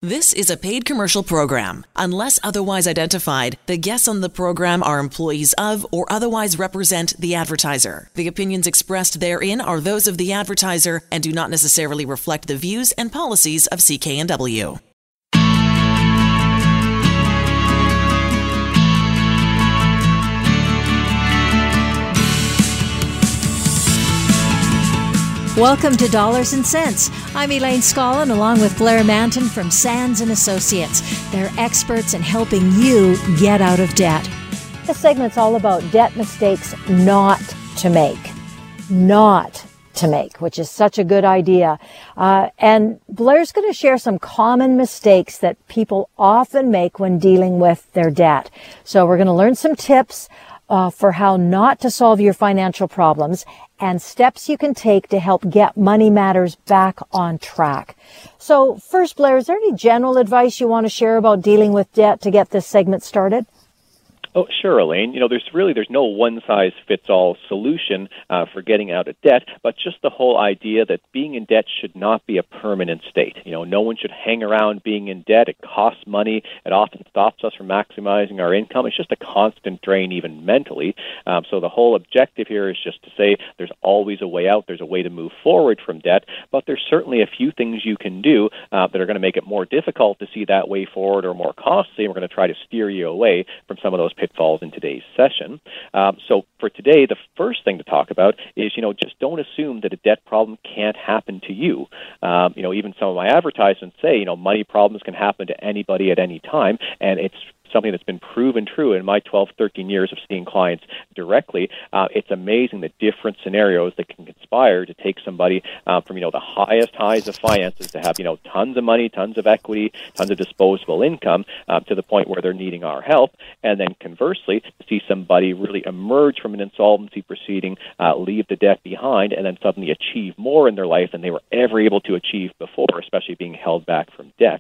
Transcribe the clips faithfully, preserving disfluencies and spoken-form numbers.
This is a paid commercial program. Unless otherwise identified, the guests on the program are employees of or otherwise represent the advertiser. The opinions expressed therein are those of the advertiser and do not necessarily reflect the views and policies of C K N W. Welcome to Dollars and Cents. I'm Elaine Scollin along with Blair Manton from Sands and Associates. They're experts in helping you get out of debt. This segment's all about debt mistakes not to make. Not to make, which is such a good idea. Uh, and Blair's going to share some common mistakes that people often make when dealing with their debt. So we're going to learn some tips uh, for how not to solve your financial problems and steps you can take to help get money matters back on track. So first, Blair, is there any general advice you want to share about dealing with debt to get this segment started? Oh, sure, Elaine. You know, there's really there's no one-size-fits-all solution uh, for getting out of debt, but just the whole idea that being in debt should not be a permanent state. You know, no one should hang around being in debt. It costs money. It often stops us from maximizing our income. It's just a constant drain, even mentally. Um, so the whole objective here is just to say there's always a way out. There's a way to move forward from debt, but there's certainly a few things you can do uh, that are going to make it more difficult to see that way forward or more costly, and we're going to try to steer you away from some of those pitfalls in today's session. Um, so for today, the first thing to talk about is, you know, just don't assume that a debt problem can't happen to you. Um, you know, even some of my advertisements say, you know, money problems can happen to anybody at any time, and it's something that's been proven true in my twelve, thirteen years of seeing clients directly. Uh, it's amazing the different scenarios that can conspire to take somebody uh, from, you know, the highest highs of finances to have, you know, tons of money, tons of equity, tons of disposable income uh, to the point where they're needing our help. And then conversely, to see somebody really emerge from an insolvency proceeding, uh, leave the debt behind, and then suddenly achieve more in their life than they were ever able to achieve before, especially being held back from debt.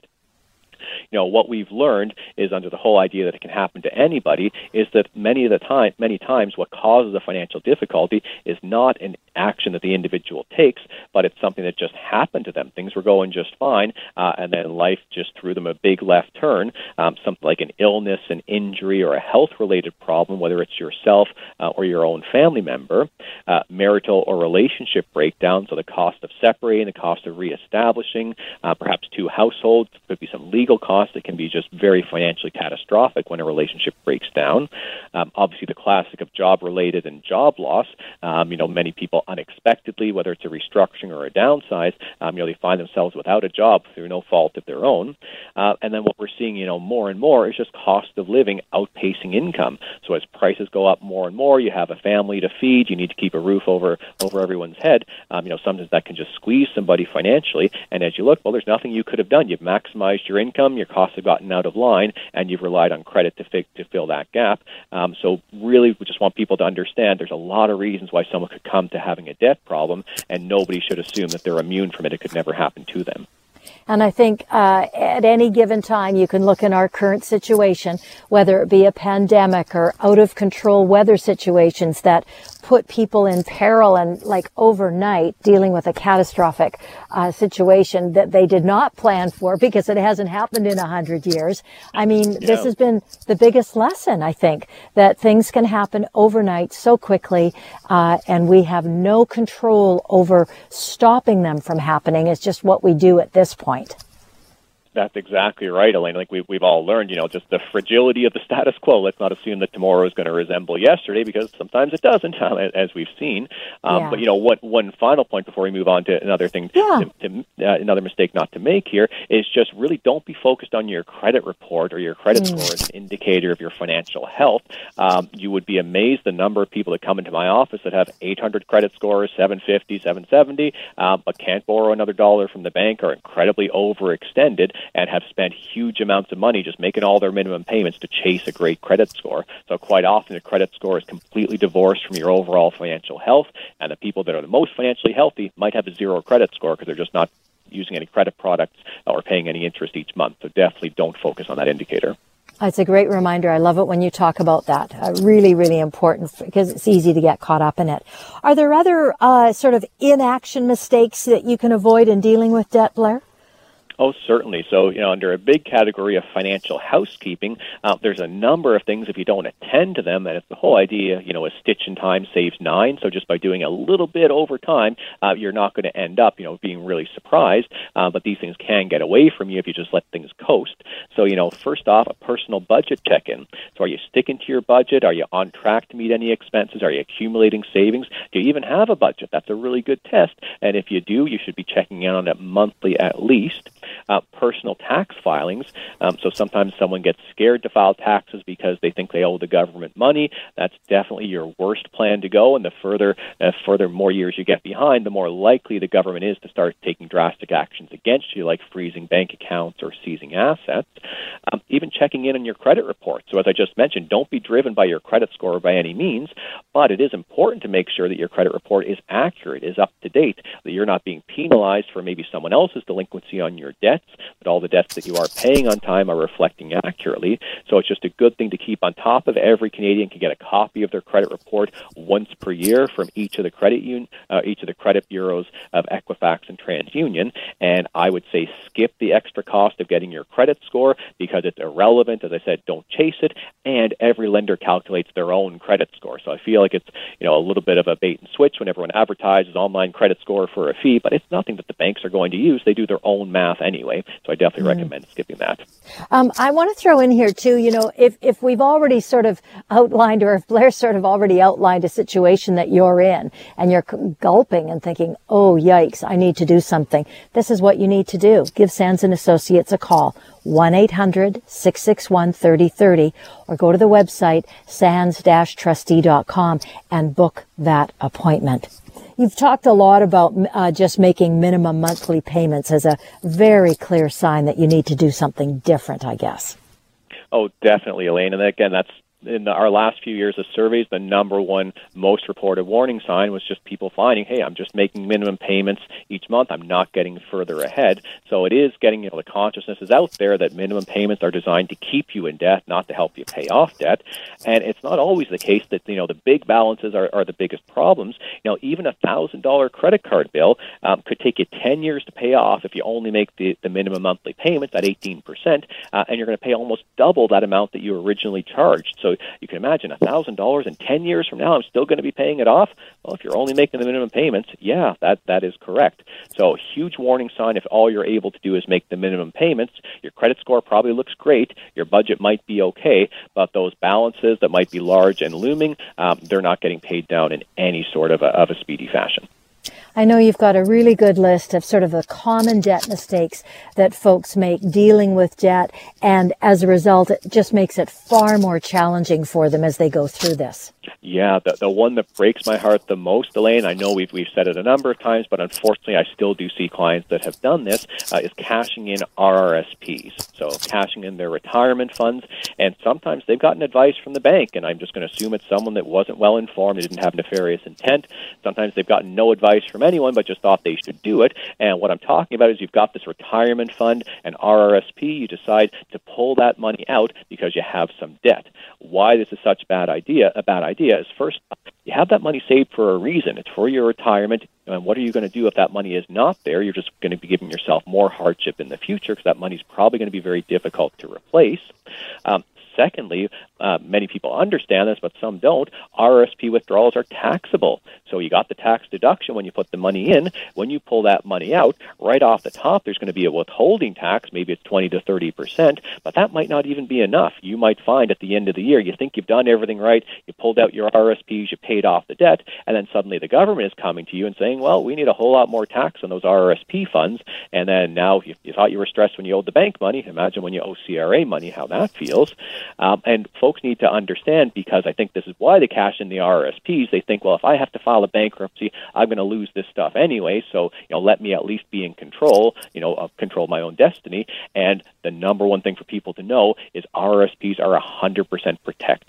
You know, what we've learned is, under the whole idea that it can happen to anybody, is that many of the time, many times what causes a financial difficulty is not an action that the individual takes, but it's something that just happened to them. Things were going just fine, uh, and then life just threw them a big left turn, um, something like an illness, an injury, or a health-related problem, whether it's yourself uh, or your own family member, uh, marital or relationship breakdown, so the cost of separating, the cost of reestablishing, uh, perhaps two households, could be some legal costs that can be just very financially catastrophic when a relationship breaks down. Um, obviously, the classic of job-related and job loss. Um, you know, many people unexpectedly, whether it's a restructuring or a downsize, um, you know, they find themselves without a job through no fault of their own. Uh, and then what we're seeing, you know, more and more is just cost of living outpacing income. So as prices go up more and more, you have a family to feed, you need to keep a roof over over everyone's head. Um, you know, sometimes that can just squeeze somebody financially. And as you look, well, there's nothing you could have done. You've maximized your income, your costs have gotten out of line, and you've relied on credit to, fi- to fill that gap. Um, so really, we just want people to understand there's a lot of reasons why someone could come to having a debt problem, and nobody should assume that they're immune from it. It could never happen to them. And I think uh, at any given time, you can look in our current situation, whether it be a pandemic or out of control weather situations that put people in peril and like overnight dealing with a catastrophic uh, situation that they did not plan for because it hasn't happened in a hundred years. I mean, yeah. This has been the biggest lesson, I think, that things can happen overnight so quickly, uh, and we have no control over stopping them from happening. It's just what we do at this point. That's exactly right, Elaine. Like we've, we've all learned, you know, just the fragility of the status quo. Let's not assume that tomorrow is going to resemble yesterday, because sometimes it doesn't, as we've seen. Um, yeah. But, you know, what, one final point before we move on to another thing, yeah. to, to, uh, another mistake not to make here is just really don't be focused on your credit report or your credit mm. score as an indicator of your financial health. Um, you would be amazed the number of people that come into my office that have eight hundred credit scores, seven fifty, seven seventy, um, but can't borrow another dollar from the bank, are incredibly overextended, and have spent huge amounts of money just making all their minimum payments to chase a great credit score. So quite often a credit score is completely divorced from your overall financial health, and the people that are the most financially healthy might have a zero credit score because they're just not using any credit products or paying any interest each month. So definitely don't focus on that indicator. It's a great reminder. I love it when you talk about that. Uh, really, really important because it's easy to get caught up in it. Are there other uh, sort of inaction mistakes that you can avoid in dealing with debt, Blair? Oh, certainly. So, you know, under a big category of financial housekeeping, uh, there's a number of things if you don't attend to them, and it's the whole idea, you know, a stitch in time saves nine. So just by doing a little bit over time, uh, you're not going to end up, you know, being really surprised. Uh, but these things can get away from you if you just let things coast. So, you know, first off, a personal budget check-in. So are you sticking to your budget? Are you on track to meet any expenses? Are you accumulating savings? Do you even have a budget? That's a really good test. And if you do, you should be checking in on it monthly at least. Uh, personal tax filings. Um, so sometimes someone gets scared to file taxes because they think they owe the government money. That's definitely your worst plan to go. And the further, uh, further more years you get behind, the more likely the government is to start taking drastic actions against you, like freezing bank accounts or seizing assets. Um, even checking in on your credit report. So as I just mentioned, don't be driven by your credit score by any means, but it is important to make sure that your credit report is accurate, is up to date, that you're not being penalized for maybe someone else's delinquency on your debts, but all the debts that you are paying on time are reflecting accurately. So it's just a good thing to keep on top of. Every Canadian can get a copy of their credit report once per year from each of the credit un- uh, each of the credit bureaus of Equifax and TransUnion. And I would say skip the extra cost of getting your credit score because it's irrelevant. As I said, don't chase it. And every lender calculates their own credit score. So I feel like it's, you know, a little bit of a bait and switch when everyone advertises online credit score for a fee, but it's nothing that the banks are going to use. They do their own math anyway. So I definitely mm. recommend skipping that. Um, I want to throw in here too, you know, if, if we've already sort of outlined, or if Blair sort of already outlined a situation that you're in and you're gulping and thinking, oh, yikes, I need to do something. This is what you need to do. Give Sands and Associates a call, one eight hundred, six six one, three oh three oh, or go to the website sands dash trustee dot com and book that appointment. You've talked a lot about uh, just making minimum monthly payments as a very clear sign that you need to do something different, I guess. Oh, definitely, Elaine. And again, that's in our last few years of surveys, the number one most reported warning sign was just people finding, hey, I'm just making minimum payments each month. I'm not getting further ahead. So it is getting, you know, the consciousness is out there that minimum payments are designed to keep you in debt, not to help you pay off debt. And it's not always the case that, you know, the big balances are, are the biggest problems. You know, even a one thousand dollars credit card bill um, could take you ten years to pay off if you only make the, the minimum monthly payments at eighteen percent, uh, and you're going to pay almost double that amount that you originally charged. So you can imagine one thousand dollars and ten years from now, I'm still going to be paying it off. Well, if you're only making the minimum payments, yeah, that, that is correct. So huge warning sign if all you're able to do is make the minimum payments. Your credit score probably looks great. Your budget might be okay, but those balances that might be large and looming, um, they're not getting paid down in any sort of a, of a speedy fashion. I know you've got a really good list of sort of the common debt mistakes that folks make dealing with debt, and as a result, it just makes it far more challenging for them as they go through this. Yeah, the, the one that breaks my heart the most, Elaine, I know we've we've said it a number of times, but unfortunately I still do see clients that have done this, uh, is cashing in R R S Ps. So cashing in their retirement funds, and sometimes they've gotten advice from the bank, and I'm just going to assume it's someone that wasn't well informed, didn't have nefarious intent. Sometimes they've gotten no advice from anyone, but just thought they should do it. And what I'm talking about is you've got this retirement fund, an R R S P, you decide to pull that money out because you have some debt. Why this is such a bad idea, a bad idea is, first, you have that money saved for a reason. It's for your retirement. And what are you going to do if that money is not there? You're just going to be giving yourself more hardship in the future because that money is probably going to be very difficult to replace. Um, Secondly, uh, many people understand this, but some don't. R R S P withdrawals are taxable. So you got the tax deduction when you put the money in. When you pull that money out, right off the top, there's going to be a withholding tax. Maybe it's twenty to thirty percent, but that might not even be enough. You might find at the end of the year, you think you've done everything right, you pulled out your R R S Ps, you paid off the debt, and then suddenly the government is coming to you and saying, well, we need a whole lot more tax on those R R S P funds. And then now you, you thought you were stressed when you owed the bank money. Imagine when you owe C R A money, how that feels. Um, and folks need to understand, because I think this is why they cash in the R R S Ps. They think, well, if I have to file a bankruptcy, I'm going to lose this stuff anyway, so you know, let me at least be in control, you know, uh, control my own destiny. And the number one thing for people to know is R R S Ps are one hundred percent protected.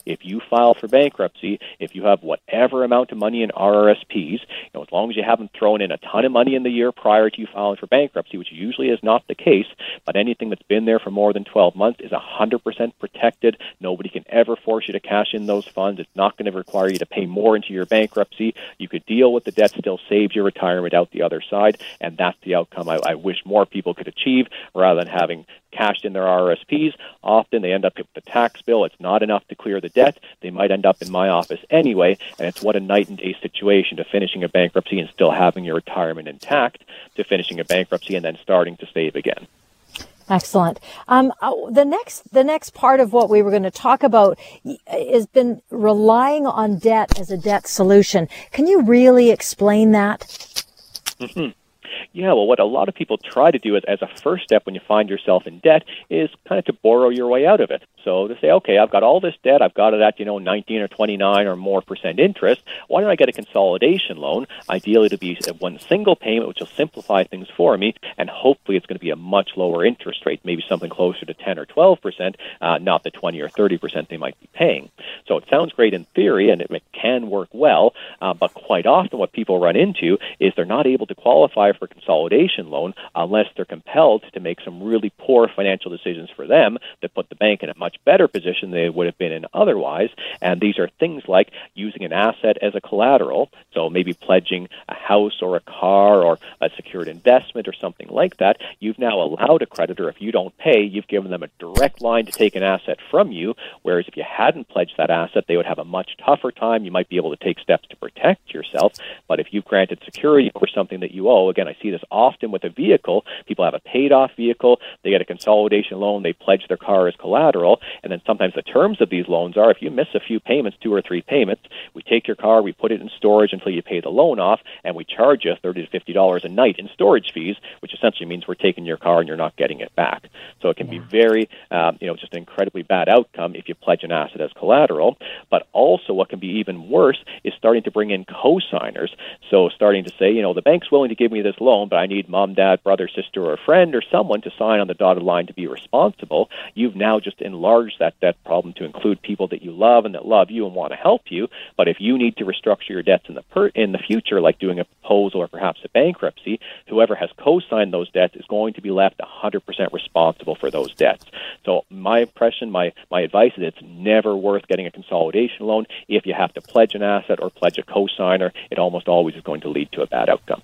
if you file for bankruptcy, if you have whatever amount of money in R R S Ps, you know, as long as you haven't thrown in a ton of money in the year prior to you filing for bankruptcy, which usually is not the case, but anything that's been there for more than twelve months is one hundred percent protected. Nobody can ever force you to cash in those funds. It's not going to require you to pay more into your bankruptcy. You could deal with the debt, still save your retirement out the other side, and that's the outcome I, I wish more people could achieve rather than having cashed in their R R S Ps. Often they end up with the tax bill. It's not enough to clear the debt. They might end up in my office anyway, and it's what a night and day situation to finishing a bankruptcy and still having your retirement intact, to finishing a bankruptcy and then starting to save again. Excellent. Um, the next, the next part of what we were going to talk about has been relying on debt as a debt solution. Can you really explain that? Mm-hmm. Yeah, well, what a lot of people try to do as, as a first step when you find yourself in debt is kind of to borrow your way out of it. So to say, okay, I've got all this debt, I've got it at, you know, nineteen or twenty-nine or more percent interest. Why don't I get a consolidation loan? Ideally to be one single payment, which will simplify things for me, and hopefully it's going to be a much lower interest rate, maybe something closer to ten or twelve percent, uh, not the twenty or thirty percent they might be paying. So it sounds great in theory, and it, it can work well, uh, but quite often what people run into is they're not able to qualify for a consolidation loan unless they're compelled to make some really poor financial decisions for them that put the bank in a much better position than they would have been in otherwise. And these are things like using an asset as a collateral, so maybe pledging a house or a car or a secured investment or something like that. You've now allowed a creditor, if you don't pay, you've given them a direct line to take an asset from you, whereas if you hadn't pledged that asset, they would have a much tougher time. You might be able to take steps to protect yourself, but if you've granted security for something that you owe, again, I see this often with a vehicle. People have a paid-off vehicle, they get a consolidation loan, they pledge their car as collateral, and then sometimes the terms of these loans are if you miss a few payments, two or three payments, we take your car, we put it in storage until you pay the loan off, and we charge you thirty to fifty dollars a night in storage fees, which essentially means we're taking your car and you're not getting it back. So it can yeah. be very, um, you know, just an incredibly bad outcome if you pledge an asset as collateral. But also what can be even worse is starting to bring in co-signers. So starting to say, you know, the bank's willing to give me this loan, but I need mom, dad, brother, sister, or a friend or someone to sign on the dotted line to be responsible. You've now just enlarged that debt problem to include people that you love and that love you and want to help you. But if you need to restructure your debts in the per- in the future, like doing a proposal or perhaps a bankruptcy, whoever has co-signed those debts is going to be left one hundred percent responsible for those debts. So my impression, my, my advice is it's never worth getting a consolidation loan. If you have to pledge an asset or pledge a co-signer, it almost always is going to lead to a bad outcome.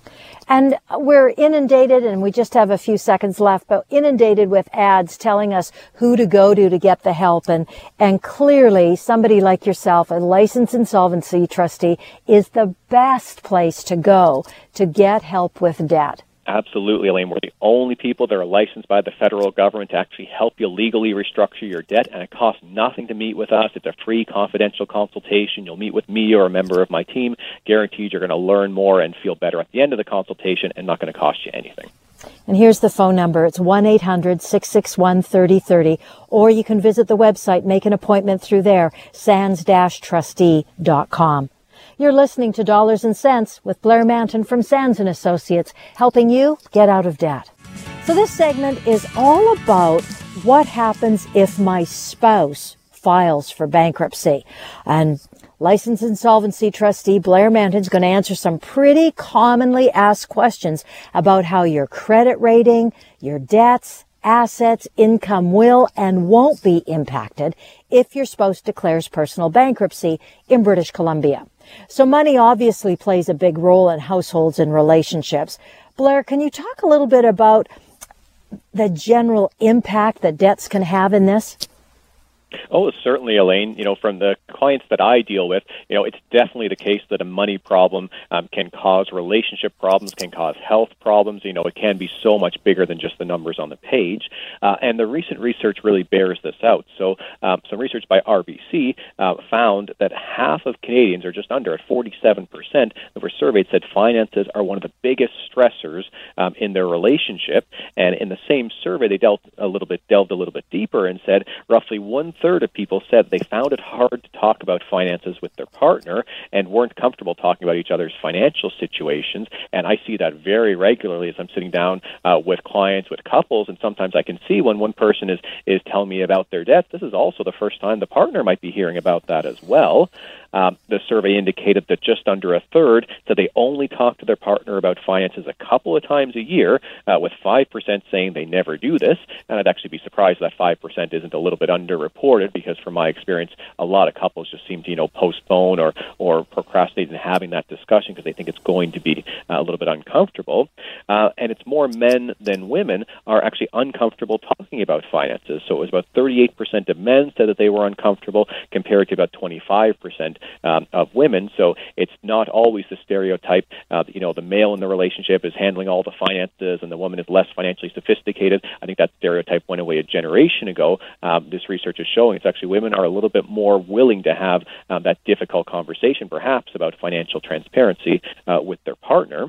And we're inundated, and we just have a few seconds left, but inundated with ads telling us who to go to to get the help. And, and clearly, somebody like yourself, a licensed insolvency trustee, is the best place to go to get help with debt. Absolutely, Elaine. We're the only people that are licensed by the federal government to actually help you legally restructure your debt, and it costs nothing to meet with us. It's a free, confidential consultation. You'll meet with me or a member of my team. Guaranteed you're going to learn more and feel better at the end of the consultation, and not going to cost you anything. And here's the phone number. It's one eight hundred six six one three oh three oh, or you can visit the website, make an appointment through there, sands dash trustee dot com. You're listening to Dollars and Cents with Blair Manton from Sands and Associates, helping you get out of debt. So this segment is all about what happens if my spouse files for bankruptcy. And licensed insolvency trustee Blair Manton is going to answer some pretty commonly asked questions about how your credit rating, your debts, assets, income will and won't be impacted if your spouse declares personal bankruptcy in British Columbia. So money obviously plays a big role in households and relationships. Blair, can you talk a little bit about the general impact that debts can have in this? Oh, certainly, Elaine. You know, from the clients that I deal with, you know, it's definitely the case that a money problem um, can cause relationship problems, can cause health problems. You know, it can be so much bigger than just the numbers on the page. Uh, and the recent research really bears this out. So um, some research by R B C uh, found that half of Canadians, or just under at forty-seven percent, that were surveyed said finances are one of the biggest stressors um, in their relationship. And in the same survey, they dealt a little bit, delved a little bit deeper and said roughly one third of people said they found it hard to talk about finances with their partner and weren't comfortable talking about each other's financial situations. And I see that very regularly as I'm sitting down uh, with clients, with couples, and sometimes I can see when one person is, is telling me about their debt, this is also the first time the partner might be hearing about that as well. Um, the survey indicated that just under a third said they only talk to their partner about finances a couple of times a year, uh, with five percent saying they never do this. And I'd actually be surprised that five percent isn't a little bit underreported, because from my experience, a lot of couples just seem to, you know, postpone or, or procrastinate in having that discussion because they think it's going to be uh, a little bit uncomfortable. Uh, and it's more men than women are actually uncomfortable talking about finances. So it was about thirty-eight percent of men said that they were uncomfortable, compared to about twenty-five percent Um, of women. So it's not always the stereotype uh, that, you know, the male in the relationship is handling all the finances and the woman is less financially sophisticated. I think that stereotype went away a generation ago. Um, this research is showing it's actually women are a little bit more willing to have um, that difficult conversation, perhaps, about financial transparency uh, with their partner.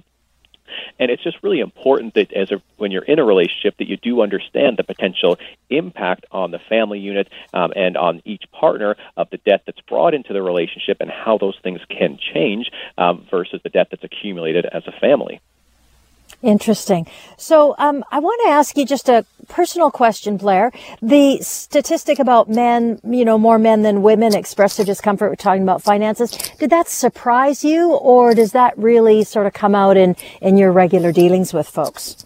And it's just really important that as a, when you're in a relationship, that you do understand the potential impact on the family unit um, and on each partner of the debt that's brought into the relationship and how those things can change um, versus the debt that's accumulated as a family. Interesting. So um, I want to ask you just a personal question, Blair. The statistic about men, you know, more men than women express their discomfort with talking about finances, did that surprise you, or does that really sort of come out in, in your regular dealings with folks?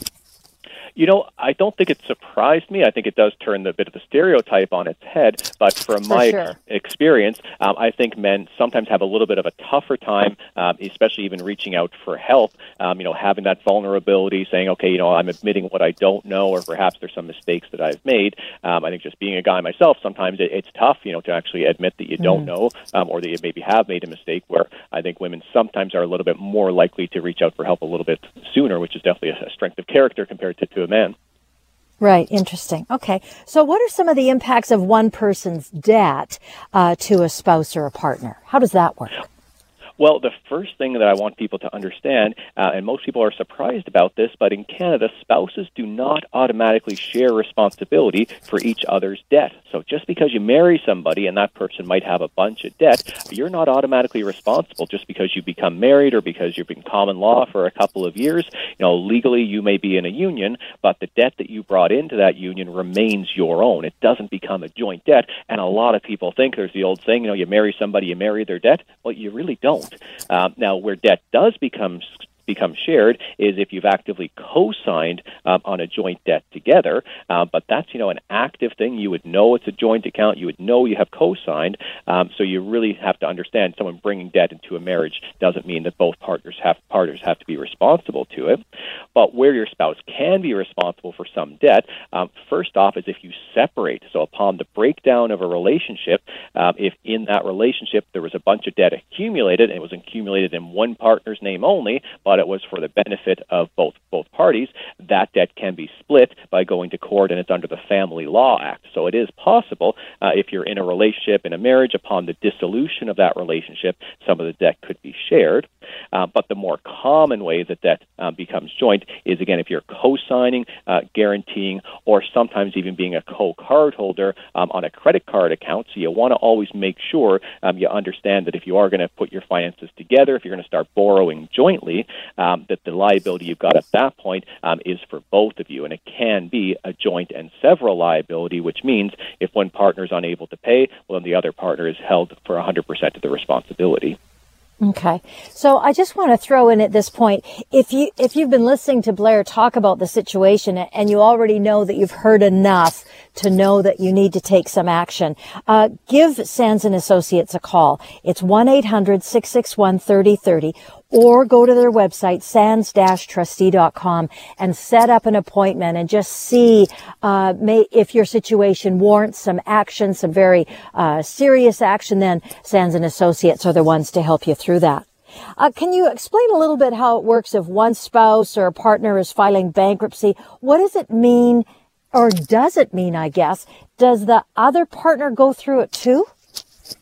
You know, I don't think it surprised me. I think it does turn a bit of the stereotype on its head. But from For my sure. experience, um, I think men sometimes have a little bit of a tougher time, um, especially even reaching out for help, um, you know, having that vulnerability, saying, okay, you know, I'm admitting what I don't know, or perhaps there's some mistakes that I've made. Um, I think just being a guy myself, sometimes it, it's tough, you know, to actually admit that you mm. don't know, um, or that you maybe have made a mistake, where I think women sometimes are a little bit more likely to reach out for help a little bit sooner, which is definitely a, a strength of character compared to, to a man. Right. Interesting. Okay. So what are some of the impacts of one person's debt uh, to a spouse or a partner? How does that work? Well, the first thing that I want people to understand, uh, and most people are surprised about this, but in Canada, spouses do not automatically share responsibility for each other's debt. So just because you marry somebody and that person might have a bunch of debt, you're not automatically responsible just because you become married or because you've been common law for a couple of years. You know, legally you may be in a union, but the debt that you brought into that union remains your own. It doesn't become a joint debt. And a lot of people think there's the old saying, you know, you marry somebody, you marry their debt. Well, you really don't. Um, now, where debt does become become shared is if you've actively co-signed um, on a joint debt together. Uh, but that's, you know, an active thing. You would know it's a joint account. You would know you have co-signed. Um, so you really have to understand someone bringing debt into a marriage doesn't mean that both partners have partners have to be responsible to it. But where your spouse can be responsible for some debt, um, first off, is if you separate. So upon the breakdown of a relationship, um, if in that relationship there was a bunch of debt accumulated and it was accumulated in one partner's name only, but it was for the benefit of both both parties, that debt can be split by going to court, and it's under the Family Law Act. So it is possible, uh, if you're in a relationship, in a marriage, upon the dissolution of that relationship, some of the debt could be shared. Uh, but the more common way that debt uh, becomes joint is, again, if you're co-signing, uh, guaranteeing, or sometimes even being a co-card holder um, on a credit card account. So you want to always make sure um, you understand that if you are going to put your finances together, if you're going to start borrowing jointly, um, that the liability you've got at that point um, is for both of you. And it can be a joint and several liability, which means if one partner is unable to pay, well, then the other partner is held for one hundred percent of the responsibility. Okay. So I just want to throw in at this point, if you, if you've been listening to Blair talk about the situation and you already know that you've heard enough to know that you need to take some action, uh, give Sands and Associates a call. It's one eight hundred six six one three oh three oh, or go to their website, sands dash trustee dot com, and set up an appointment and just see uh, may, if your situation warrants some action, some very uh, serious action. Then Sands and Associates are the ones to help you through that. Uh, can you explain a little bit how it works if one spouse or a partner is filing bankruptcy? What does it mean, or does it mean, I guess, does the other partner go through it too?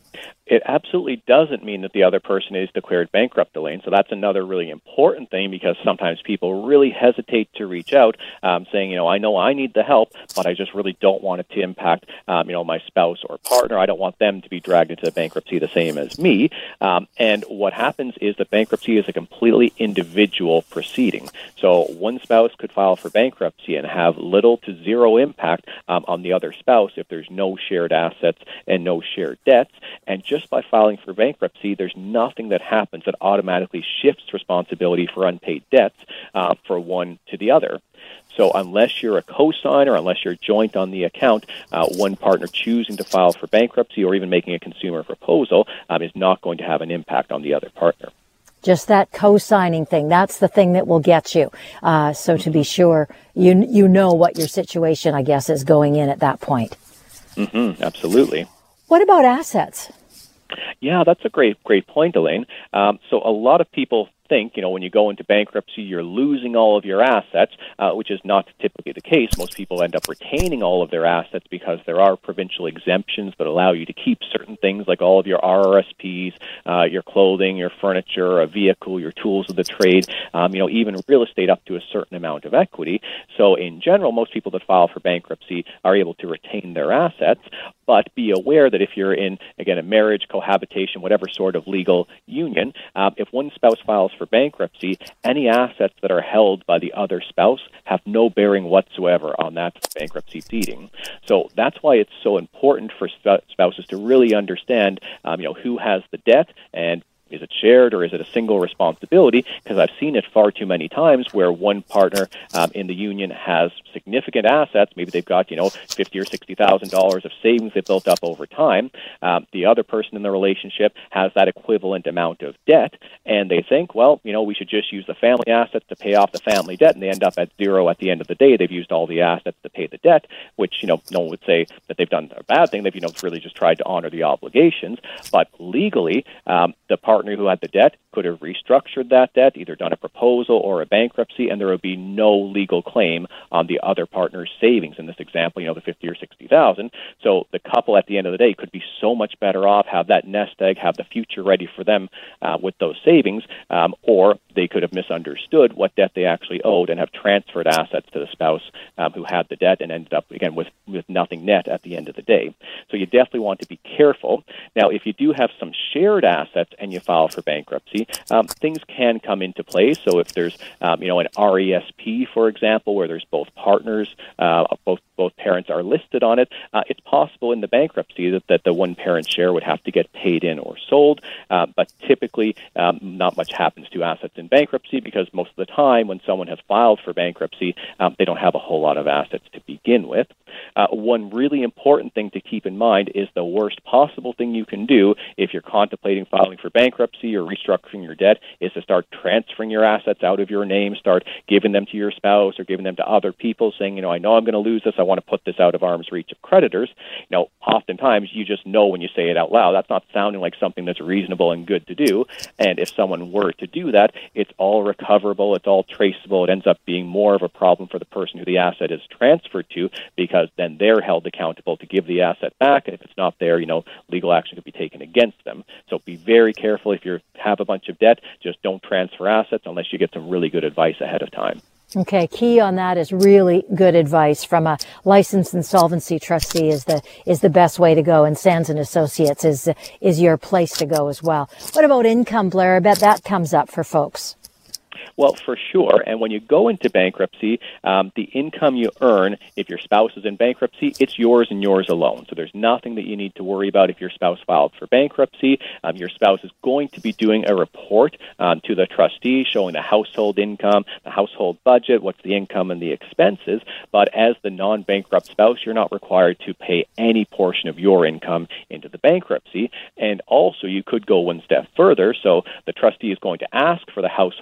It absolutely doesn't mean that the other person is declared bankrupt, Elaine. So that's another really important thing, because sometimes people really hesitate to reach out, um, saying, you know, I know I need the help, but I just really don't want it to impact, um, you know, my spouse or partner. I don't want them to be dragged into the bankruptcy the same as me. Um, and what happens is that bankruptcy is a completely individual proceeding. So one spouse could file for bankruptcy and have little to zero impact um, on the other spouse if there's no shared assets and no shared debts. And just Just by filing for bankruptcy, there's nothing that happens that automatically shifts responsibility for unpaid debts uh, for one to the other. So unless you're a co-signer, unless you're joint on the account, uh, one partner choosing to file for bankruptcy or even making a consumer proposal um, is not going to have an impact on the other partner. Just that co-signing thing, that's the thing that will get you. Uh, so to be sure, you you know what your situation, I guess, is going in at that point. Mm-hmm, absolutely. What about assets? Yeah, that's a great, great point, Elaine. Um, so a lot of people think, you know, when you go into bankruptcy, you're losing all of your assets, uh, which is not typically the case. Most people end up retaining all of their assets because there are provincial exemptions that allow you to keep certain things like all of your R R S Ps, uh, your clothing, your furniture, a vehicle, your tools of the trade, um, you know, even real estate up to a certain amount of equity. So in general, most people that file for bankruptcy are able to retain their assets. But be aware that if you're in, again, a marriage, cohabitation, whatever sort of legal union, um, if one spouse files for bankruptcy, any assets that are held by the other spouse have no bearing whatsoever on that bankruptcy proceeding. So that's why it's so important for spouses to really understand, um, you know, who has the debt and is it shared or is it a single responsibility? Because I've seen it far too many times where one partner um, in the union has significant assets. Maybe they've got, you know, fifty or sixty thousand dollars of savings they've built up over time. Um, the other person in the relationship has that equivalent amount of debt, and they think, well, you know, we should just use the family assets to pay off the family debt, and they end up at zero at the end of the day. They've used all the assets to pay the debt, which, you know, no one would say that they've done a bad thing. They've, you know, really just tried to honor the obligations. But legally, um, the partner who had the debt could have restructured that debt, either done a proposal or a bankruptcy, and there would be no legal claim on the other partner's savings. In this example, you know, the fifty or sixty thousand. So the couple at the end of the day could be so much better off, have that nest egg, have the future ready for them uh, with those savings, um, or they could have misunderstood what debt they actually owed and have transferred assets to the spouse um, who had the debt and ended up, again, with, with nothing net at the end of the day. So you definitely want to be careful. Now, if you do have some shared assets and you file for bankruptcy, um, things can come into play. So if there's, um, you know, an R E S P, for example, where there's both partners, uh, both both parents are listed on it, uh, it's possible in the bankruptcy that, that the one parent share would have to get paid in or sold. Uh, but typically, um, not much happens to assets in bankruptcy because most of the time when someone has filed for bankruptcy, um, they don't have a whole lot of assets to begin with. Uh, one really important thing to keep in mind is the worst possible thing you can do if you're contemplating filing for bankruptcy or restructuring your debt is to start transferring your assets out of your name, start giving them to your spouse or giving them to other people, saying, you know, I know I'm going to lose this. I want to put this out of arm's reach of creditors. You know, oftentimes you just know when you say it out loud, that's not sounding like something that's reasonable and good to do. And if someone were to do that, it's all recoverable, it's all traceable. It ends up being more of a problem for the person who the asset is transferred to because then they're held accountable to give the asset back. And if it's not there, you know, legal action could be taken against them. So be very careful if you have a bunch of debt. Just don't transfer assets unless you get some really good advice ahead of time. Okay, key on that is really good advice from a licensed insolvency trustee is the is the best way to go, and Sands and Associates is is your place to go as well. What about income, Blair? I bet that comes up for folks. Well, for sure. And when you go into bankruptcy, um, the income you earn, if your spouse is in bankruptcy, it's yours and yours alone. So there's nothing that you need to worry about if your spouse filed for bankruptcy. Um, your spouse is going to be doing a report um, to the trustee showing the household income, the household budget, what's the income and the expenses. But as the non-bankrupt spouse, you're not required to pay any portion of your income into the bankruptcy. And also, you could go one step further. So the trustee is going to ask for the household family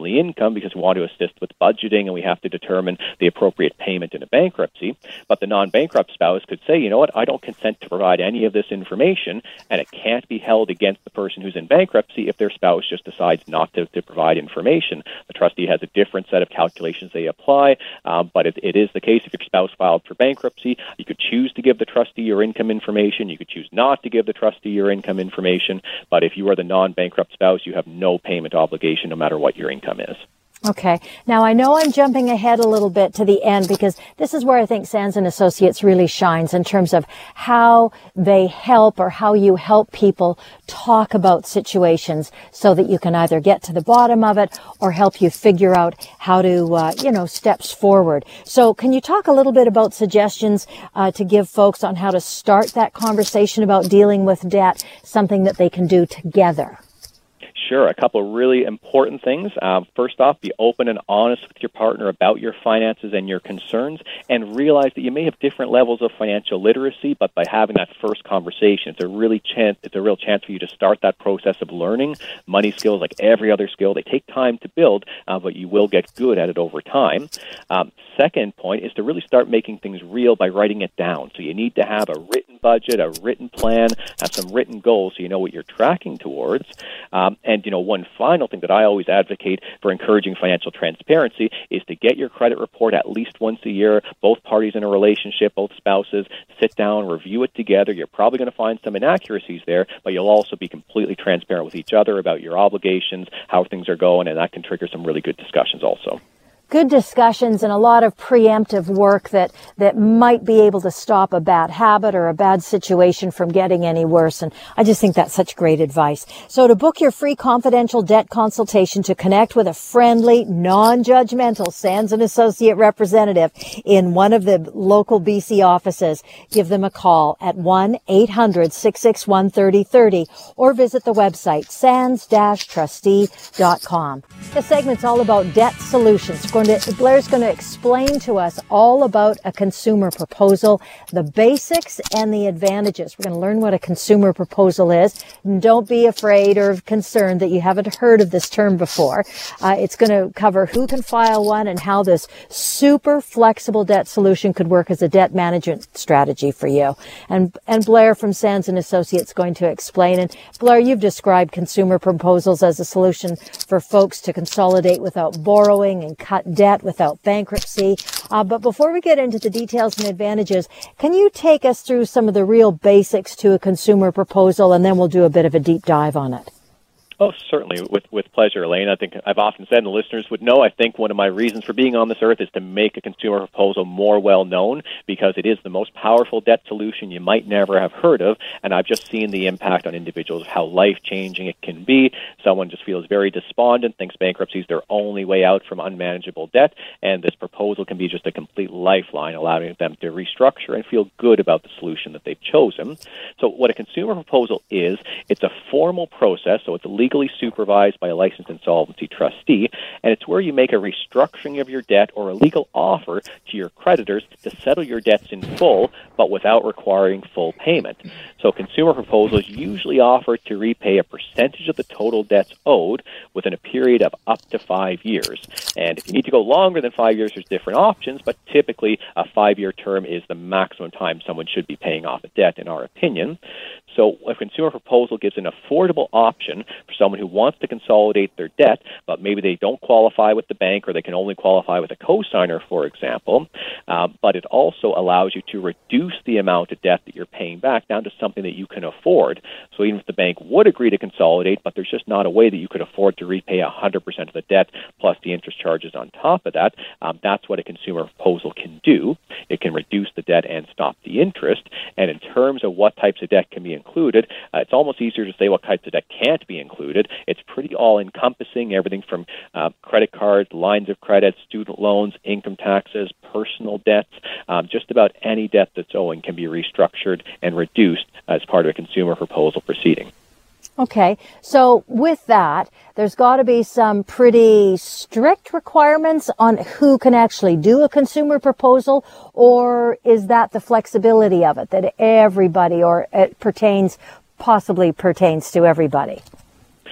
family income because we want to assist with budgeting and we have to determine the appropriate payment in a bankruptcy. But the non-bankrupt spouse could say, you know what, I don't consent to provide any of this information, and it can't be held against the person who's in bankruptcy if their spouse just decides not to, to provide information. The trustee has a different set of calculations they apply, um, but it, it is the case if your spouse filed for bankruptcy, you could choose to give the trustee your income information, you could choose not to give the trustee your income information, but if you are the non-bankrupt spouse, you have no payment obligation no matter what your income is. Okay. Now, I know I'm jumping ahead a little bit to the end because this is where I think Sands and Associates really shines in terms of how they help or how you help people talk about situations so that you can either get to the bottom of it or help you figure out how to, uh, you know, steps forward. So can you talk a little bit about suggestions uh, to give folks on how to start that conversation about dealing with debt, something that they can do together? Sure. A couple of really important things. Um, first off, be open and honest with your partner about your finances and your concerns, and realize that you may have different levels of financial literacy, but by having that first conversation, it's a really chance, it's a real chance for you to start that process of learning. Money skills, like every other skill, they take time to build, uh, but you will get good at it over time. Um, second point is to really start making things real by writing it down. So you need to have a written budget, a written plan, have some written goals so you know what you're tracking towards. Um, and And, you know, one final thing that I always advocate for encouraging financial transparency is to get your credit report at least once a year. Both parties in a relationship, both spouses, sit down, review it together. You're probably going to find some inaccuracies there, but you'll also be completely transparent with each other about your obligations, how things are going, and that can trigger some really good discussions also. Good discussions and a lot of preemptive work that, that might be able to stop a bad habit or a bad situation from getting any worse. And I just think that's such great advice. So to book your free confidential debt consultation, to connect with a friendly, non-judgmental Sands and Associate representative in one of the local B C offices, give them a call at one eight hundred six six one three zero three zero or visit the website sands dash trustee dot com. This segment's all about debt solutions. Going to, Blair's going to explain to us all about a consumer proposal, the basics and the advantages. We're going to learn what a consumer proposal is. And don't be afraid or concerned that you haven't heard of this term before. Uh, it's going to cover who can file one and how this super flexible debt solution could work as a debt management strategy for you. And, and Blair from Sands and Associates is going to explain. And Blair, you've described consumer proposals as a solution for folks to consolidate without borrowing and cut debt without bankruptcy. Uh, but before we get into the details and advantages, can you take us through some of the real basics to a consumer proposal, and then we'll do a bit of a deep dive on it? Oh, certainly, with with pleasure, Elaine. I think I've often said, and the listeners would know, I think one of my reasons for being on this earth is to make a consumer proposal more well-known, because it is the most powerful debt solution you might never have heard of, and I've just seen the impact on individuals, how life-changing it can be. Someone just feels very despondent, thinks bankruptcy is their only way out from unmanageable debt, and this proposal can be just a complete lifeline, allowing them to restructure and feel good about the solution that they've chosen. So what a consumer proposal is, it's a formal process, so it's a legally supervised by a licensed insolvency trustee, and it's where you make a restructuring of your debt or a legal offer to your creditors to settle your debts in full, but without requiring full payment. So consumer proposals usually offer to repay a percentage of the total debts owed within a period of up to five years. And if you need to go longer than five years, there's different options, but typically a five-year term is the maximum time someone should be paying off a debt, in our opinion. So a consumer proposal gives an affordable option for someone who wants to consolidate their debt, but maybe they don't qualify with the bank, or they can only qualify with a cosigner, for example. Uh, but it also allows you to reduce the amount of debt that you're paying back down to something that you can afford. So even if the bank would agree to consolidate, but there's just not a way that you could afford to repay one hundred percent of the debt plus the interest charges on top of that, um, that's what a consumer proposal can do. It can reduce the debt and stop the interest. And in terms of what types of debt can be included, uh, it's almost easier to say what types of debt can't be included. It's pretty all-encompassing, everything from uh, credit cards, lines of credit, student loans, income taxes, personal debts. Um, just about any debt that's owing can be restructured and reduced as part of a consumer proposal proceeding. Okay, so with that, there's got to be some pretty strict requirements on who can actually do a consumer proposal, or is that the flexibility of it, that everybody, or it pertains, possibly pertains to everybody?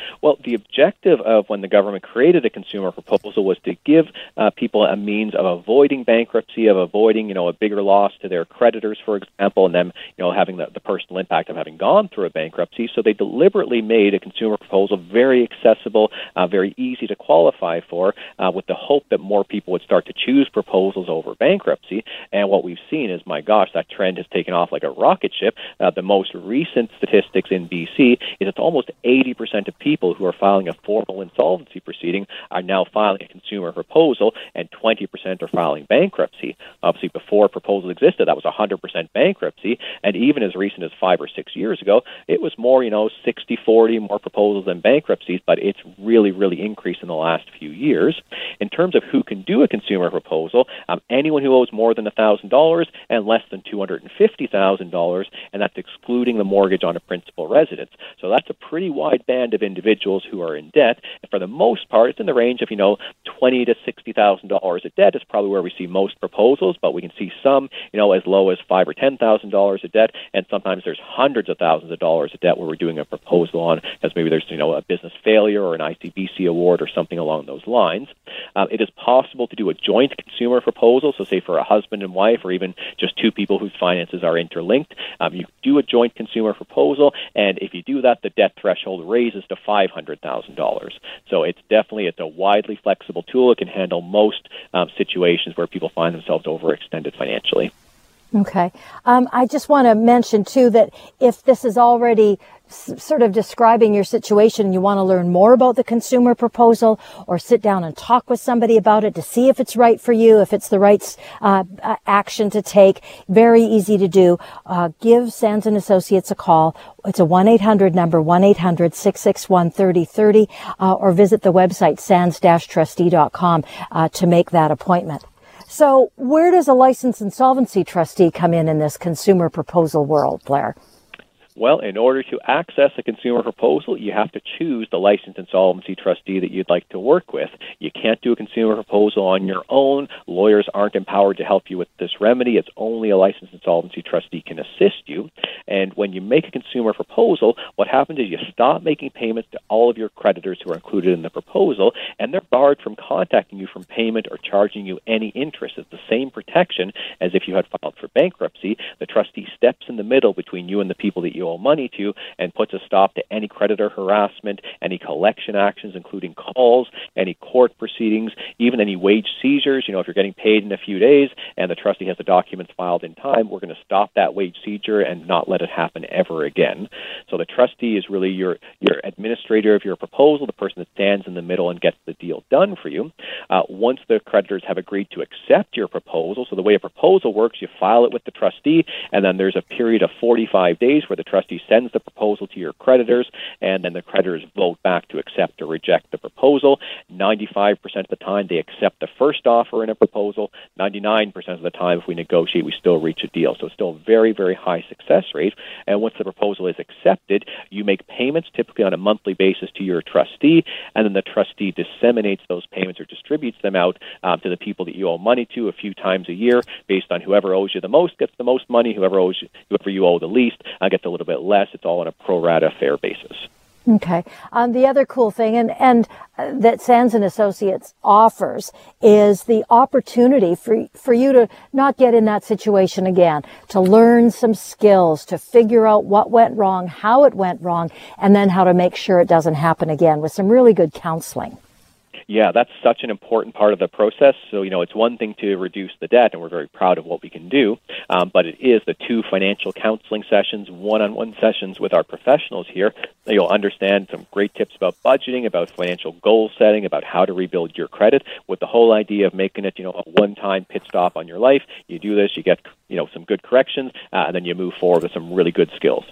Well, the objective of when the government created a consumer proposal was to give uh, people a means of avoiding bankruptcy, of avoiding, you know, a bigger loss to their creditors, for example, and them, you know, having the, the personal impact of having gone through a bankruptcy. So they deliberately made a consumer proposal very accessible, uh, very easy to qualify for, uh, with the hope that more people would start to choose proposals over bankruptcy. And what we've seen is, my gosh, that trend has taken off like a rocket ship. Uh, the most recent statistics in B C is it's almost eighty percent of people who are filing a formal insolvency proceeding are now filing a consumer proposal, and twenty percent are filing bankruptcy. Obviously, before proposals existed, that was one hundred percent bankruptcy, and even as recent as five or six years ago, it was more, you know, sixty forty, more proposals than bankruptcies, but it's really, really increased in the last few years. In terms of who can do a consumer proposal, um, anyone who owes more than one thousand dollars and less than two hundred fifty thousand dollars, and that's excluding the mortgage on a principal residence. So that's a pretty wide band of individuals who are in debt. And for the most part, it's in the range of, you know, twenty to sixty thousand dollars of debt is probably where we see most proposals, but we can see some, you know, as low as five or ten thousand dollars of debt, and sometimes there's hundreds of thousands of dollars of debt where we're doing a proposal on, because maybe there's, you know, a business failure or an I C B C award or something along those lines. Um, it is possible to do a joint consumer proposal, so say for a husband and wife, or even just two people whose finances are interlinked. Um, you do a joint consumer proposal, and if you do that, the debt threshold raises to five hundred thousand dollars. So it's definitely, it's a widely flexible tool. It can handle most um, situations where people find themselves overextended financially. Okay. Um, I just want to mention, too, that if this is already s- sort of describing your situation and you want to learn more about the consumer proposal, or sit down and talk with somebody about it to see if it's right for you, if it's the right uh, action to take, very easy to do. Uh, give Sands and Associates a call. It's a one eight hundred number, one eight hundred, six six one, three oh three oh, uh, or visit the website sands dash trustee dot com uh, to make that appointment. So where does a licensed insolvency trustee come in in this consumer proposal world, Blair? Well, in order to access a consumer proposal, you have to choose the licensed insolvency trustee that you'd like to work with. You can't do a consumer proposal on your own. Lawyers aren't empowered to help you with this remedy. It's only a licensed insolvency trustee can assist you. And when you make a consumer proposal, what happens is you stop making payments to all of your creditors who are included in the proposal, and they're barred from contacting you from payment or charging you any interest. It's the same protection as if you had filed for bankruptcy. The trustee steps in the middle between you and the people that you owe money to, and puts a stop to any creditor harassment, any collection actions, including calls, any court proceedings, even any wage seizures. You know, if you're getting paid in a few days and the trustee has the documents filed in time, we're going to stop that wage seizure and not let it happen ever again. So the trustee is really your, your administrator of your proposal, the person that stands in the middle and gets the deal done for you. Uh, once the creditors have agreed to accept your proposal, so the way a proposal works, you file it with the trustee, and then there's a period of forty-five days where the trustee sends the proposal to your creditors, and then the creditors vote back to accept or reject the proposal. ninety-five percent of the time, they accept the first offer in a proposal. ninety-nine percent of the time, if we negotiate, we still reach a deal. So it's still a very, very high success rate. And once the proposal is accepted, you make payments typically on a monthly basis to your trustee, and then the trustee disseminates those payments or distributes them out um, to the people that you owe money to a few times a year, based on whoever owes you the most gets the most money, whoever owes you, whoever you owe the least uh, gets a little bit less. It's all on a pro rata fair basis. Okay. Um, the other cool thing, and, and uh, that Sands and Associates offers, is the opportunity for for you to not get in that situation again, to learn some skills, to figure out what went wrong, how it went wrong, and then how to make sure it doesn't happen again, with some really good counseling. Yeah, that's such an important part of the process. So, you know, it's one thing to reduce the debt, and we're very proud of what we can do, um, but it is the two financial counseling sessions, one-on-one sessions with our professionals here. You'll understand some great tips about budgeting, about financial goal setting, about how to rebuild your credit, with the whole idea of making it, you know, a one-time pit stop on your life. You do this, you get, you know, some good corrections, uh, and then you move forward with some really good skills.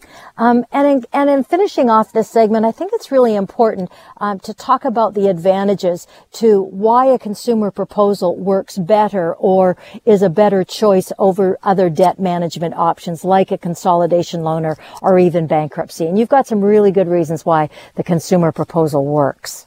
Um, and, in, and in finishing off this segment, I think it's really important um, to talk about the advantages to why a consumer proposal works better or is a better choice over other debt management options like a consolidation loan or, or even bankruptcy. And you've got some really good reasons why the consumer proposal works.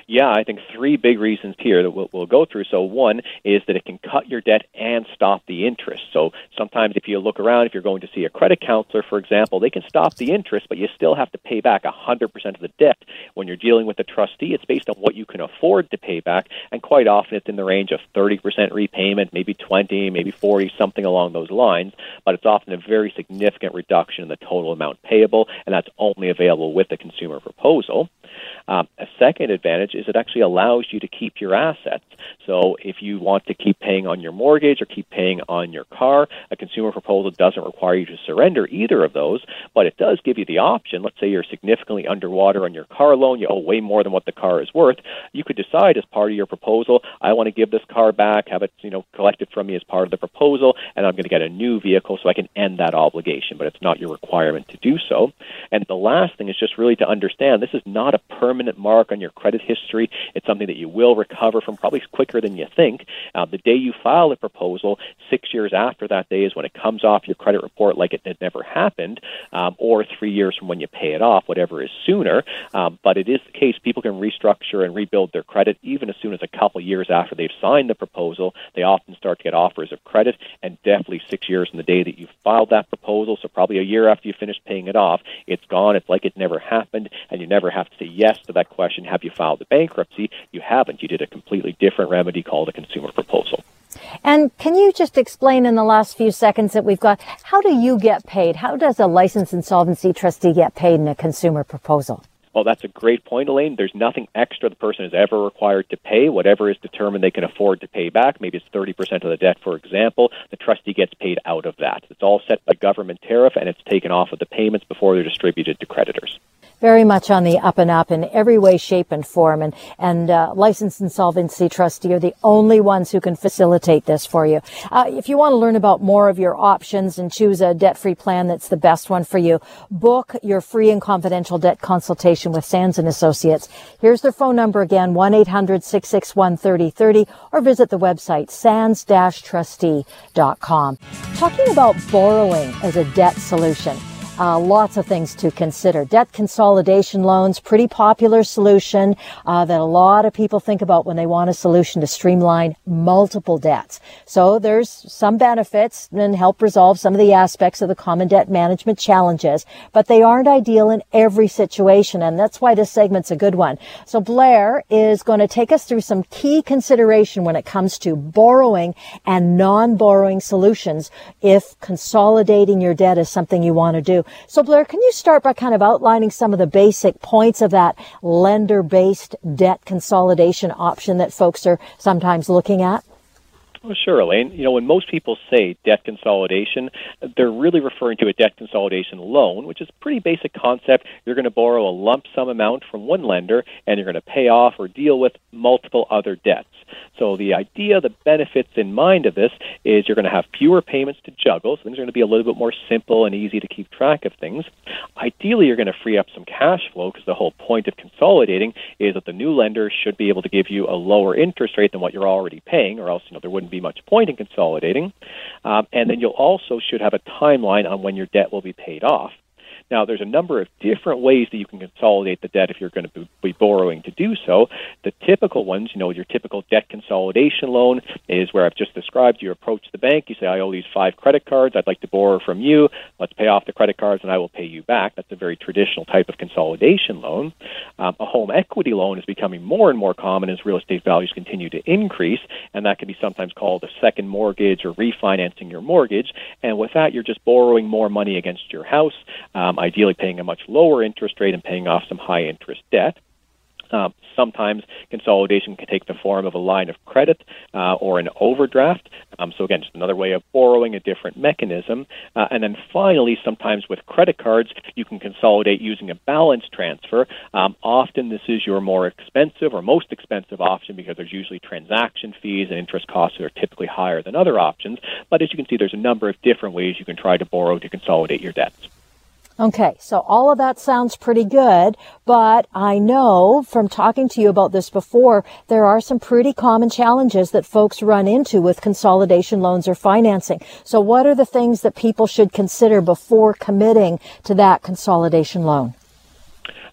Yeah, I think three big reasons here that we'll, we'll go through. So one is that it can cut your debt and stop the interest. So sometimes if you look around, if you're going to see a credit counselor, for example, they can stop the interest, but you still have to pay back one hundred percent of the debt. When you're dealing with a trustee, it's based on what you can afford to pay back, and quite often it's in the range of thirty percent repayment, maybe twenty, maybe forty, something along those lines, but it's often a very significant reduction in the total amount payable, and that's only available with the consumer proposal. Um, a second advantage is it actually allows you to keep your assets. So if you want to keep paying on your mortgage or keep paying on your car, a consumer proposal doesn't require you to surrender either of those, but it does give you the option. Let's say you're significantly underwater on your car loan, you owe way more than what the car is worth. You could decide as part of your proposal, I want to give this car back, have it, you know, collected from me as part of the proposal, and I'm going to get a new vehicle so I can end that obligation, but it's not your requirement to do so. And the last thing is just really to understand this is not a permanent mark on your credit history. It's something that you will recover from probably quicker than you think. Uh, the day you file a proposal, six years after that day is when it comes off your credit report like it had never happened, um, or three years from when you pay it off, whatever is sooner. Um, but it is the case people can restructure and rebuild their credit even as soon as a couple years after they've signed the proposal. They often start to get offers of credit, and definitely six years from the day that you filed that proposal, so probably a year after you finish paying it off, it's gone. It's like it never happened, and you never have to say yes to that question, have you filed a bankruptcy? You haven't. You did a completely different remedy called a consumer proposal. And can you just explain in the last few seconds that we've got, how do you get paid? How does a licensed insolvency trustee get paid in a consumer proposal? Well, that's a great point, Elaine. There's nothing extra the person is ever required to pay. Whatever is determined they can afford to pay back, maybe it's thirty percent of the debt, for example, the trustee gets paid out of that. It's all set by government tariff, and it's taken off of the payments before they're distributed to creditors. Very much on the up and up in every way, shape, and form. And, and uh, licensed insolvency trustee are the only ones who can facilitate this for you. Uh, if you want to learn about more of your options and choose a debt-free plan that's the best one for you, book your free and confidential debt consultation with Sands and Associates. Here's their phone number again, one eight hundred, six six one, three oh three oh, or visit the website sands dash trustee dot com. Talking about borrowing as a debt solution. Uh, lots of things to consider. Debt consolidation loans, pretty popular solution uh, that a lot of people think about when they want a solution to streamline multiple debts. So there's some benefits and help resolve some of the aspects of the common debt management challenges, but they aren't ideal in every situation, and that's why this segment's a good one. So Blair is going to take us through some key consideration when it comes to borrowing and non-borrowing solutions if consolidating your debt is something you want to do. So Blair, can you start by kind of outlining some of the basic points of that lender-based debt consolidation option that folks are sometimes looking at? Well, sure, Elaine. You know, when most people say debt consolidation, they're really referring to a debt consolidation loan, which is a pretty basic concept. You're going to borrow a lump sum amount from one lender, and you're going to pay off or deal with multiple other debts. So the idea, the benefits in mind of this is you're going to have fewer payments to juggle, so things are going to be a little bit more simple and easy to keep track of things. Ideally, you're going to free up some cash flow because the whole point of consolidating is that the new lender should be able to give you a lower interest rate than what you're already paying, or else, you know, there wouldn't be much point in consolidating. Um, and then you'll also should have a timeline on when your debt will be paid off. Now, there's a number of different ways that you can consolidate the debt if you're going to be borrowing to do so. The typical ones, you know, your typical debt consolidation loan is where I've just described. You approach the bank, you say, I owe these five credit cards, I'd like to borrow from you, let's pay off the credit cards and I will pay you back. That's a very traditional type of consolidation loan. Um, a home equity loan is becoming more and more common as real estate values continue to increase, and that can be sometimes called a second mortgage or refinancing your mortgage. And with that, you're just borrowing more money against your house. Um, ideally paying a much lower interest rate and paying off some high-interest debt. Um, sometimes consolidation can take the form of a line of credit uh, or an overdraft. Um, so again, just another way of borrowing, a different mechanism. Uh, and then finally, sometimes with credit cards, you can consolidate using a balance transfer. Um, often this is your more expensive or most expensive option because there's usually transaction fees and interest costs that are typically higher than other options. But as you can see, there's a number of different ways you can try to borrow to consolidate your debts. Okay, so all of that sounds pretty good, but I know from talking to you about this before, there are some pretty common challenges that folks run into with consolidation loans or financing. So what are the things that people should consider before committing to that consolidation loan?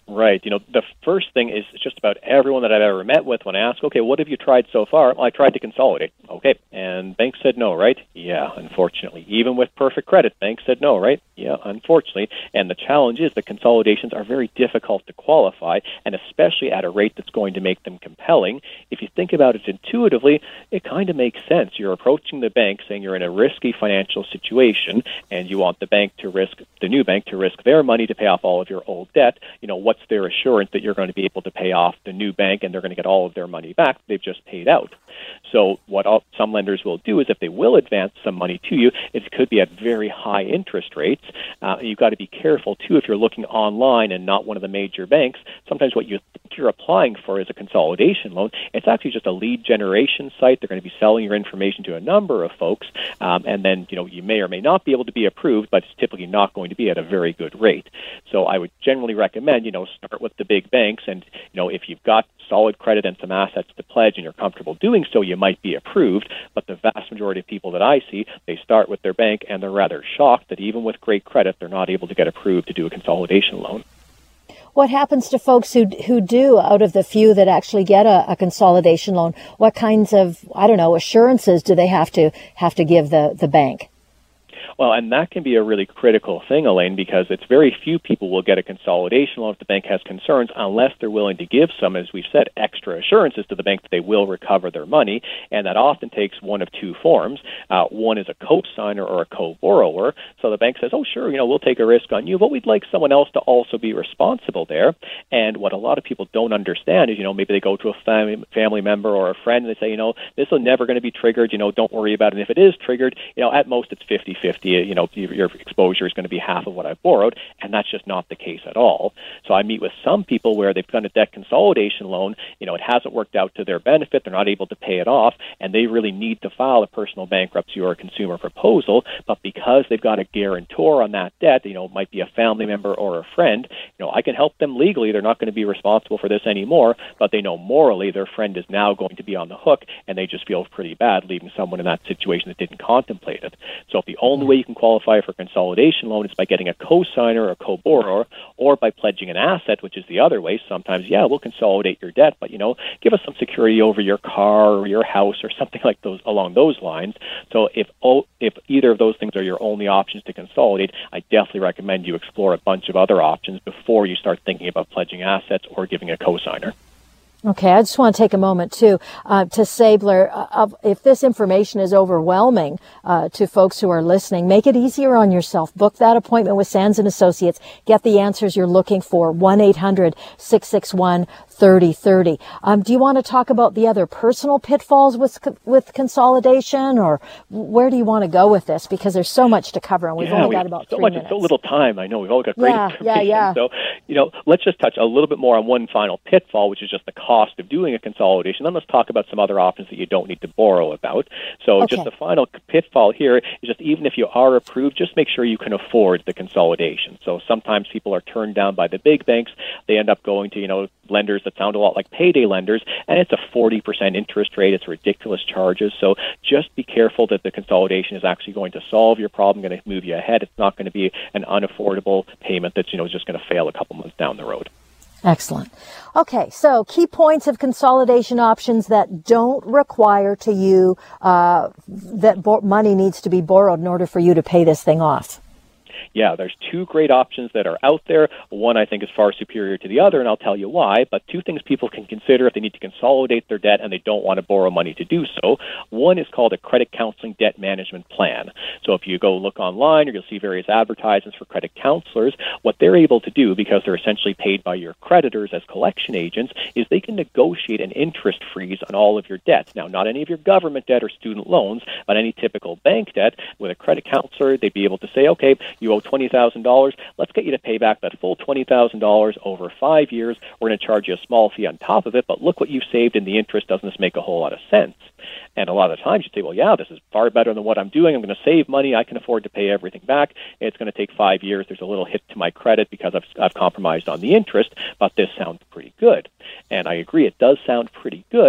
Right. You know, the first thing is just about everyone that I've ever met with when I ask, okay, what have you tried so far? Well, I tried to consolidate. Okay. And banks said no, right? Yeah, unfortunately. Even with perfect credit, banks said no, right? Yeah, unfortunately. And the challenge is the consolidations are very difficult to qualify, and especially at a rate that's going to make them compelling. If you think about it intuitively, it kind of makes sense. You're approaching the bank saying you're in a risky financial situation, and you want the bank to risk, the new bank to risk their money to pay off all of your old debt. You know, what's their assurance that you're going to be able to pay off the new bank and they're going to get all of their money back they've just paid out? So what all, some lenders will do is if they will advance some money to you, it could be at very high interest rates. Uh, you've got to be careful, too, if you're looking online and not one of the major banks. Sometimes what you think you're applying for is a consolidation loan. It's actually just a lead generation site. They're going to be selling your information to a number of folks, um, and then you know you may or may not be able to be approved, but it's typically not going to be at a very good rate. So I would generally recommend, you know, start with the big banks, and you know if you've got solid credit and some assets to pledge and you're comfortable doing so, you might be approved. But the vast majority of people that I see, they start with their bank and they're rather shocked that even with great credit, they're not able to get approved to do a consolidation loan. What happens to folks who who do, out of the few that actually get a, a consolidation loan? What kinds of, I don't know, assurances do they have to have to give the, the bank? Well, and that can be a really critical thing, Elaine, because it's very few people will get a consolidation loan if the bank has concerns unless they're willing to give some, as we've said, extra assurances to the bank that they will recover their money. And that often takes one of two forms. Uh, one is a co-signer or a co-borrower. So the bank says, oh, sure, you know, we'll take a risk on you, but we'd like someone else to also be responsible there. And what a lot of people don't understand is, you know, maybe they go to a family, family member or a friend and they say, you know, this is never going to be triggered. You know, don't worry about it. And if it is triggered, you know, at most it's fifty-fifty. You know, your exposure is going to be half of what I've borrowed, and that's just not the case at all. So I meet with some people where they've done a debt consolidation loan, you know, it hasn't worked out to their benefit, they're not able to pay it off, and they really need to file a personal bankruptcy or a consumer proposal, but because they've got a guarantor on that debt, you know, it might be a family member or a friend, you know, I can help them legally, they're not going to be responsible for this anymore, but they know morally their friend is now going to be on the hook, and they just feel pretty bad leaving someone in that situation that didn't contemplate it. So if the only way you can qualify for consolidation loan is by getting a co-signer or a co-borrower, or by pledging an asset, which is the other way. Sometimes, yeah, we'll consolidate your debt, but, you know, give us some security over your car or your house or something like those along those lines. So if oh, if either of those things are your only options to consolidate, I definitely recommend you explore a bunch of other options before you start thinking about pledging assets or giving a co-signer. Okay, I just want to take a moment, too, uh, to say, Blair, uh, if this information is overwhelming uh, to folks who are listening, make it easier on yourself. Book that appointment with Sands and Associates. Get the answers you're looking for. one eight hundred six six one thirty thirty. Um, do you want to talk about the other personal pitfalls with with consolidation, or where do you want to go with this? Because there's so much to cover, and we've yeah, only we got about so three much, minutes. So little time. I know we've all got great yeah, information. Yeah, yeah. So, you know, let's just touch a little bit more on one final pitfall, which is just the cost of doing a consolidation. Then let's talk about some other options that you don't need to borrow about. So okay. Just the final pitfall here is just even if you are approved, just make sure you can afford the consolidation. So sometimes people are turned down by the big banks. They end up going to, you know, lenders that sound a lot like payday lenders, and it's a forty percent interest rate. It's ridiculous charges. So just be careful that the consolidation is actually going to solve your problem, going to move you ahead. It's not going to be an unaffordable payment that's, you know, just going to fail a couple months down the road. Excellent. Okay, so key points of consolidation options that don't require to you uh, that bo- money needs to be borrowed in order for you to pay this thing off. Yeah, there's two great options that are out there. One I think is far superior to the other, and I'll tell you why. But two things people can consider if they need to consolidate their debt and they don't want to borrow money to do so. One is called a credit counseling debt management plan. So if you go look online, or you'll see various advertisements for credit counselors, what they're able to do, because they're essentially paid by your creditors as collection agents, is they can negotiate an interest freeze on all of your debts. Now, not any of your government debt or student loans, but any typical bank debt. With a credit counselor, they'd be able to say, okay, you owe twenty thousand dollars. Let's get you to pay back that full twenty thousand dollars over five years. We're going to charge you a small fee on top of it, but look what you've saved in the interest. Doesn't this make a whole lot of sense? And a lot of the times you say, well, yeah, this is far better than what I'm doing. I'm going to save money. I can afford to pay everything back. It's going to take five years. There's a little hit to my credit because I've, I've compromised on the interest, but this sounds pretty good. And I agree, it does sound pretty good.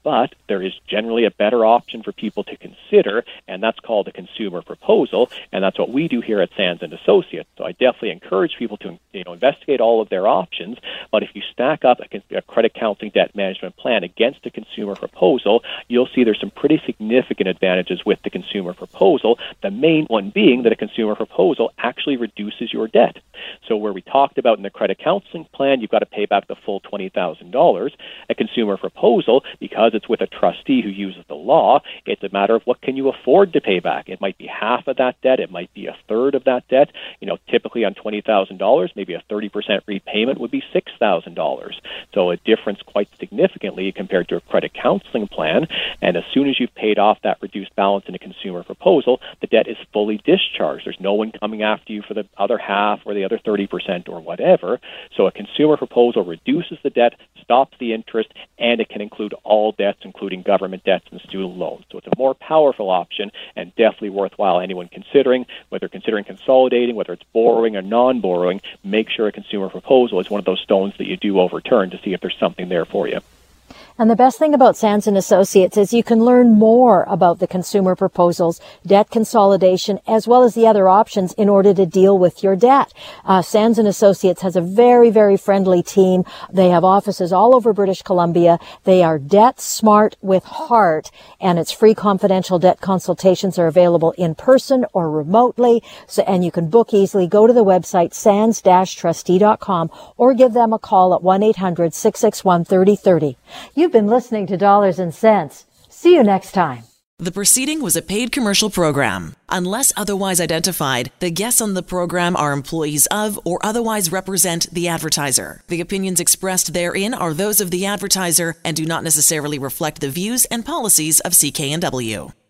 but there is generally a better option for people to consider, and that's called a consumer proposal, and that's what we do here at Sands and Associates. So I definitely encourage people to you know investigate all of their options, but if you stack up a, a credit counseling debt management plan against a consumer proposal, you'll see there's some pretty significant advantages with the consumer proposal, the main one being that a consumer proposal actually reduces your debt. So where we talked about in the credit counseling plan, you've got to pay back the full twenty thousand dollars. A consumer proposal, because it's with a trustee who uses the law, it's a matter of what can you afford to pay back. It might be half of that debt. It might be a third of that debt. You know, typically on twenty thousand dollars, maybe a thirty percent repayment would be six thousand dollars. So a difference quite significantly compared to a credit counseling plan. And as soon as you've paid off that reduced balance in a consumer proposal, the debt is fully discharged. There's no one coming after you for the other half or the other thirty percent or whatever. So a consumer proposal reduces the debt, stops the interest, and it can include all debts, including government debts and student loans. So it's a more powerful option and definitely worthwhile anyone considering, whether considering consolidating, whether it's borrowing or non-borrowing, make sure a consumer proposal is one of those stones that you do overturn to see if there's something there for you. And the best thing about Sands and Associates is you can learn more about the consumer proposals, debt consolidation, as well as the other options in order to deal with your debt. Uh, Sands and Associates has a very, very friendly team. They have offices all over British Columbia. They are debt smart with heart, and it's free confidential debt consultations are available in person or remotely. So, and you can book easily. Go to the website sands dash trustee dot com or give them a call at one eight hundred six six one three oh three oh. You've been listening to Dollars and Cents. See you next time. The proceeding was a paid commercial program. Unless otherwise identified, the guests on the program are employees of or otherwise represent the advertiser. The opinions expressed therein are those of the advertiser and do not necessarily reflect the views and policies of C K N W.